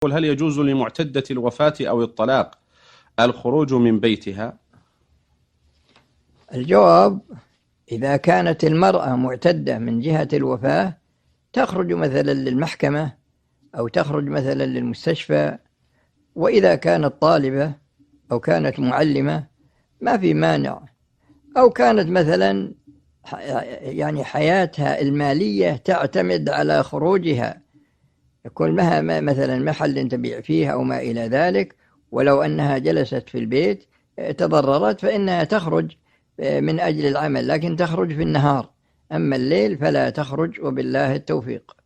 هل يجوز لمعتدة الوفاة أو الطلاق الخروج من بيتها؟ الجواب: إذا كانت المرأة معتدة من جهة الوفاة تخرج مثلا للمحكمة أو تخرج مثلا للمستشفى، وإذا كانت طالبة أو كانت معلمة ما في مانع، أو كانت مثلا يعني حياتها المالية تعتمد على خروجها، يكون لها مثلا محل تبيع فيه أو ما إلى ذلك، ولو أنها جلست في البيت تضررت فإنها تخرج من أجل العمل، لكن تخرج في النهار، أما الليل فلا تخرج، وبالله التوفيق.